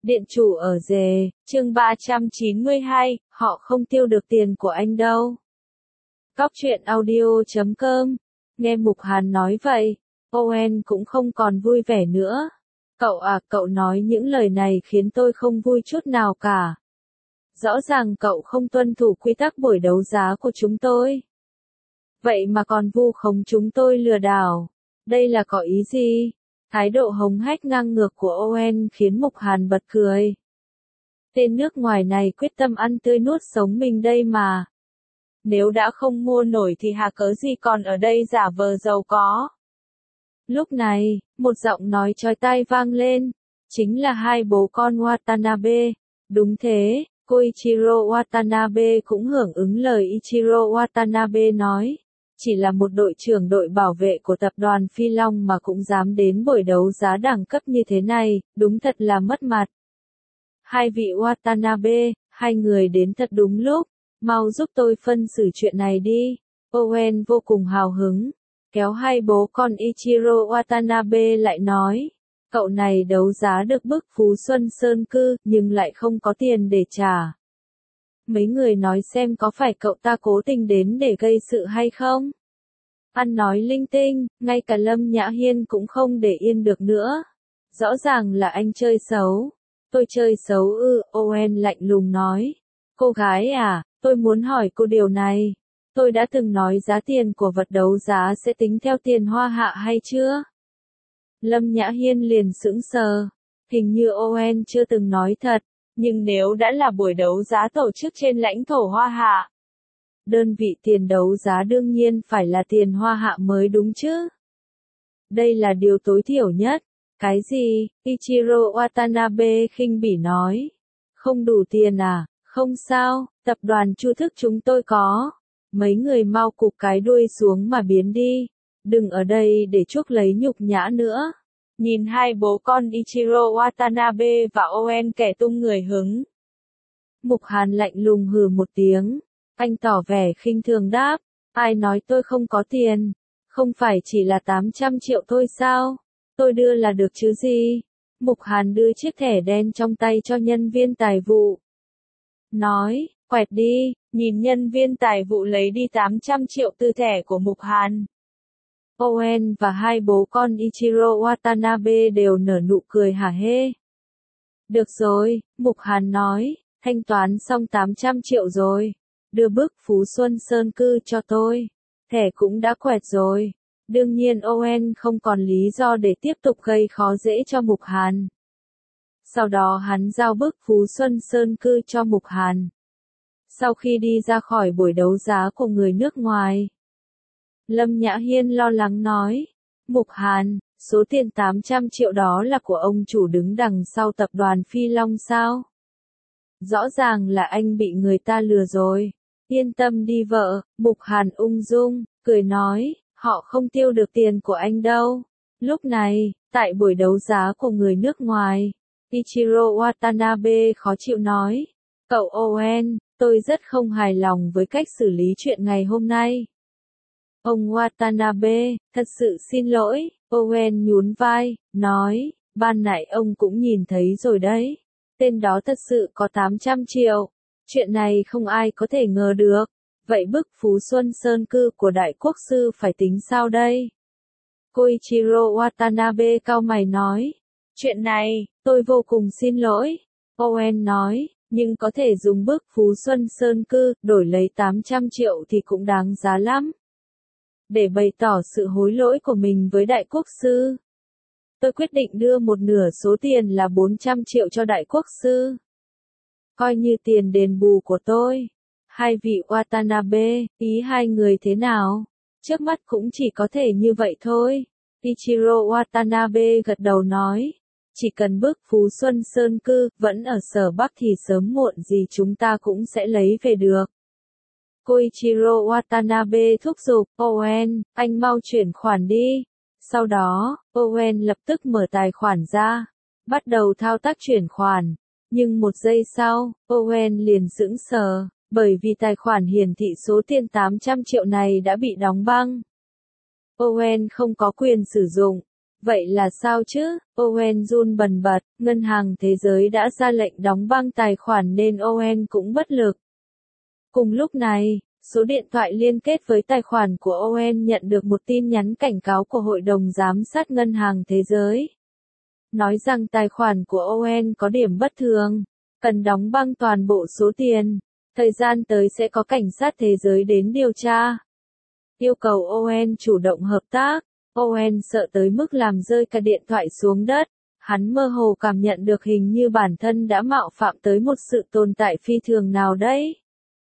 Điện chủ ở rề, chương 392, họ không tiêu được tiền của anh đâu. Cóc truyện audio.com. Nghe Mục Hàn nói vậy, Owen cũng không còn vui vẻ nữa. Cậu nói những lời này khiến tôi không vui chút nào cả. Rõ ràng cậu không tuân thủ quy tắc buổi đấu giá của chúng tôi. Vậy mà còn vu khống chúng tôi lừa đảo. Đây là có ý gì? Thái độ hống hách ngang ngược của Owen khiến Mục Hàn bật cười. Tên nước ngoài này quyết tâm ăn tươi nuốt sống mình đây mà. Nếu đã không mua nổi thì hà cớ gì còn ở đây giả vờ giàu có. Lúc này, một giọng nói chói tai vang lên. Chính là hai bố con Watanabe. Đúng thế, Koichiro Watanabe cũng hưởng ứng lời Ichiro Watanabe nói. Chỉ là một đội trưởng đội bảo vệ của tập đoàn Phi Long mà cũng dám đến buổi đấu giá đẳng cấp như thế này, đúng thật là mất mặt. Hai vị Watanabe, hai người đến thật đúng lúc, mau giúp tôi phân xử chuyện này đi. Owen vô cùng hào hứng, kéo hai bố con Ichiro Watanabe lại nói. Cậu này đấu giá được bức Phú Xuân Sơn Cư, nhưng lại không có tiền để trả. Mấy người nói xem có phải cậu ta cố tình đến để gây sự hay không? Ăn nói linh tinh, ngay cả Lâm Nhã Hiên cũng không để yên được nữa. Rõ ràng là anh chơi xấu. Tôi chơi xấu ư, Owen lạnh lùng nói. Cô gái à, tôi muốn hỏi cô điều này. Tôi đã từng nói giá tiền của vật đấu giá sẽ tính theo tiền hoa hạ hay chưa? Lâm Nhã Hiên liền sững sờ. Hình như Owen chưa từng nói thật. Nhưng nếu đã là buổi đấu giá tổ chức trên lãnh thổ Hoa Hạ, đơn vị tiền đấu giá đương nhiên phải là tiền Hoa Hạ mới đúng chứ. Đây là điều tối thiểu nhất. Cái gì? Ichiro Watanabe khinh bỉ nói. Không đủ tiền à? Không sao, tập đoàn Chu Thức chúng tôi có. Mấy người mau cụp cái đuôi xuống mà biến đi. Đừng ở đây để chuốc lấy nhục nhã nữa. Nhìn hai bố con Ichiro Watanabe và Owen kẻ tung người hứng. Mục Hàn lạnh lùng hừ một tiếng. Anh tỏ vẻ khinh thường đáp. Ai nói tôi không có tiền? Không phải chỉ là 800 triệu thôi sao? Tôi đưa là được chứ gì? Mục Hàn đưa chiếc thẻ đen trong tay cho nhân viên tài vụ. Nói, quẹt đi, nhìn nhân viên tài vụ lấy đi 800 triệu từ thẻ của Mục Hàn. Owen và hai bố con Ichiro Watanabe đều nở nụ cười hả hê. Được rồi, Mục Hàn nói, thanh toán xong 800 triệu rồi. Đưa bức Phú Xuân Sơn Cư cho tôi. Thẻ cũng đã quẹt rồi. Đương nhiên Owen không còn lý do để tiếp tục gây khó dễ cho Mục Hàn. Sau đó hắn giao bức Phú Xuân Sơn Cư cho Mục Hàn. Sau khi đi ra khỏi buổi đấu giá của người nước ngoài, Lâm Nhã Hiên lo lắng nói, Mục Hàn, số tiền 800 triệu đó là của ông chủ đứng đằng sau tập đoàn Phi Long sao? Rõ ràng là anh bị người ta lừa rồi. Yên tâm đi vợ, Mục Hàn ung dung, cười nói, họ không tiêu được tiền của anh đâu. Lúc này, tại buổi đấu giá của người nước ngoài, Ichiro Watanabe khó chịu nói, cậu Owen, tôi rất không hài lòng với cách xử lý chuyện ngày hôm nay. Ông Watanabe, thật sự xin lỗi, Owen nhún vai, nói, ban nãy ông cũng nhìn thấy rồi đấy. Tên đó thật sự có 800 triệu. Chuyện này không ai có thể ngờ được. Vậy bức Phú Xuân Sơn Cư của Đại Quốc Sư phải tính sao đây? Koichiro Watanabe cau mày nói. Chuyện này, tôi vô cùng xin lỗi. Owen nói, nhưng có thể dùng bức Phú Xuân Sơn Cư đổi lấy 800 triệu thì cũng đáng giá lắm. Để bày tỏ sự hối lỗi của mình với Đại Quốc Sư, tôi quyết định đưa một nửa số tiền là 400 triệu cho Đại Quốc Sư. Coi như tiền đền bù của tôi. Hai vị Watanabe, ý hai người thế nào? Trước mắt cũng chỉ có thể như vậy thôi. Ichiro Watanabe gật đầu nói. Chỉ cần bức Phú Xuân Sơn Cư vẫn ở Sở Bắc thì sớm muộn gì chúng ta cũng sẽ lấy về được. Koichiro Watanabe thúc giục, Owen, anh mau chuyển khoản đi. Sau đó, Owen lập tức mở tài khoản ra, bắt đầu thao tác chuyển khoản. Nhưng một giây sau, Owen liền sững sờ, bởi vì tài khoản hiển thị số tiền 800 triệu này đã bị đóng băng. Owen không có quyền sử dụng. Vậy là sao chứ? Owen run bần bật, ngân hàng thế giới đã ra lệnh đóng băng tài khoản nên Owen cũng bất lực. Cùng lúc này, số điện thoại liên kết với tài khoản của Owen nhận được một tin nhắn cảnh cáo của Hội đồng Giám sát Ngân hàng Thế giới. Nói rằng tài khoản của Owen có điểm bất thường, cần đóng băng toàn bộ số tiền. Thời gian tới sẽ có cảnh sát thế giới đến điều tra. Yêu cầu Owen chủ động hợp tác. Owen sợ tới mức làm rơi cả điện thoại xuống đất. Hắn mơ hồ cảm nhận được hình như bản thân đã mạo phạm tới một sự tồn tại phi thường nào đấy.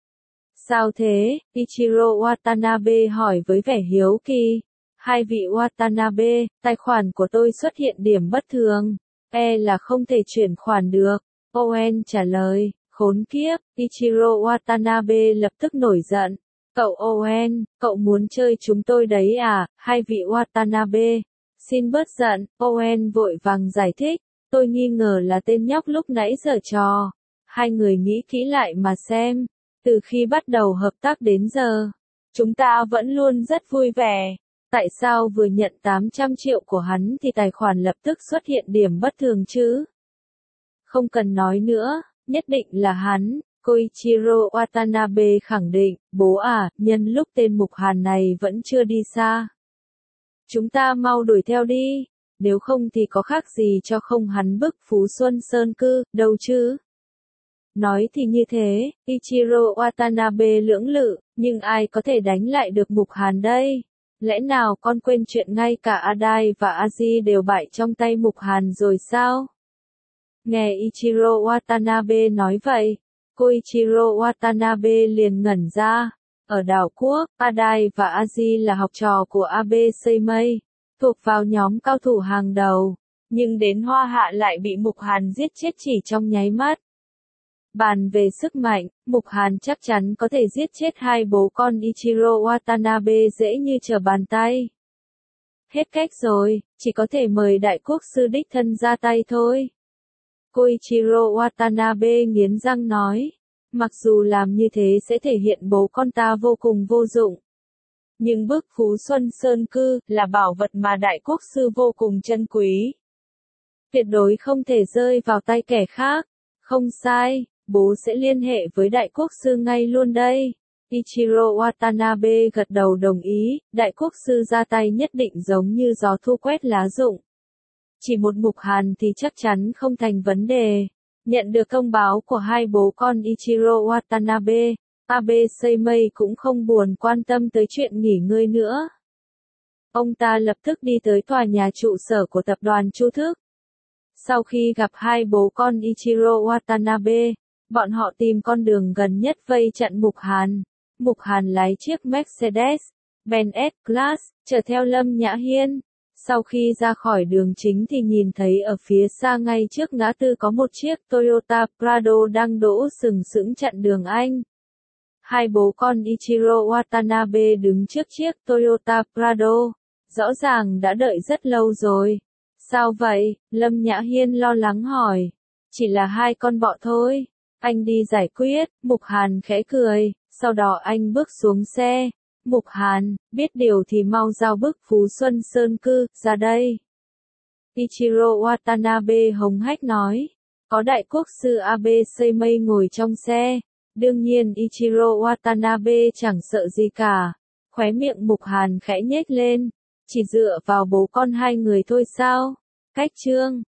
Sao thế? Ichiro Watanabe hỏi với vẻ hiếu kỳ. Hai vị Watanabe, tài khoản của tôi xuất hiện điểm bất thường. Là không thể chuyển khoản được. Owen trả lời. Khốn kiếp, Ichiro Watanabe lập tức nổi giận. Cậu Owen, cậu muốn chơi chúng tôi đấy à? Hai vị Watanabe. Xin bớt giận, Owen vội vàng giải thích. Tôi nghi ngờ là tên nhóc lúc nãy giở trò. Hai người nghĩ kỹ lại mà xem. Từ khi bắt đầu hợp tác đến giờ, chúng ta vẫn luôn rất vui vẻ. Tại sao vừa nhận 800 triệu của hắn thì tài khoản lập tức xuất hiện điểm bất thường chứ? Không cần nói nữa, nhất định là hắn. Koichiro Watanabe khẳng định, bố à, nhân lúc tên Mục Hàn này vẫn chưa đi xa. Chúng ta mau đuổi theo đi, nếu không thì có khác gì cho không hắn bức Phú Xuân Sơn Cư, đâu chứ. Nói thì như thế, Ichiro Watanabe lưỡng lự, nhưng ai có thể đánh lại được Mục Hàn đây? Lẽ nào con quên chuyện ngay cả Adai và Aji đều bại trong tay Mục Hàn rồi sao? Nghe Ichiro Watanabe nói vậy, Koichiro Watanabe liền ngẩn ra. Ở đảo quốc, Adai và Aji là học trò của Abe Seimei, thuộc vào nhóm cao thủ hàng đầu, nhưng đến Hoa Hạ lại bị Mục Hàn giết chết chỉ trong nháy mắt. Bàn về sức mạnh, Mục Hàn chắc chắn có thể giết chết hai bố con Ichiro Watanabe dễ như trở bàn tay. Hết cách rồi, chỉ có thể mời đại quốc sư đích thân ra tay thôi. Koichiro Watanabe nghiến răng nói, mặc dù làm như thế sẽ thể hiện bố con ta vô cùng vô dụng. Nhưng bức Phú Xuân Sơn Cư là bảo vật mà đại quốc sư vô cùng trân quý. Tuyệt đối không thể rơi vào tay kẻ khác. Không sai, bố sẽ liên hệ với đại quốc sư ngay luôn đây. Ichiro Watanabe gật đầu đồng ý, đại quốc sư ra tay nhất định giống như gió thu quét lá rụng. Chỉ một Mục Hàn thì chắc chắn không thành vấn đề. Nhận được thông báo của hai bố con Ichiro Watanabe, Abe Seimei cũng không buồn quan tâm tới chuyện nghỉ ngơi nữa. Ông ta lập tức đi tới tòa nhà trụ sở của tập đoàn Chu Thức. Sau khi gặp hai bố con Ichiro Watanabe, bọn họ tìm con đường gần nhất vây chặn Mục Hàn. Mục Hàn lái chiếc Mercedes-Benz S-Class, chở theo Lâm Nhã Hiên. Sau khi ra khỏi đường chính thì nhìn thấy ở phía xa ngay trước ngã tư có một chiếc Toyota Prado đang đỗ sừng sững chặn đường anh. Hai bố con Ichiro Watanabe đứng trước chiếc Toyota Prado, rõ ràng đã đợi rất lâu rồi. Sao vậy? Lâm Nhã Hiên lo lắng hỏi. Chỉ là hai con bọ thôi. Anh đi giải quyết. Mục Hàn khẽ cười, sau đó anh bước xuống xe. Mục Hàn, biết điều thì mau giao bức Phú Xuân Sơn Cư ra đây. Ichiro Watanabe hống hách nói. Có đại quốc sư Abe Seimei ngồi trong xe. Đương nhiên Ichiro Watanabe chẳng sợ gì cả. Khóe miệng Mục Hàn khẽ nhếch lên. Chỉ dựa vào bố con hai người thôi sao? Cách chương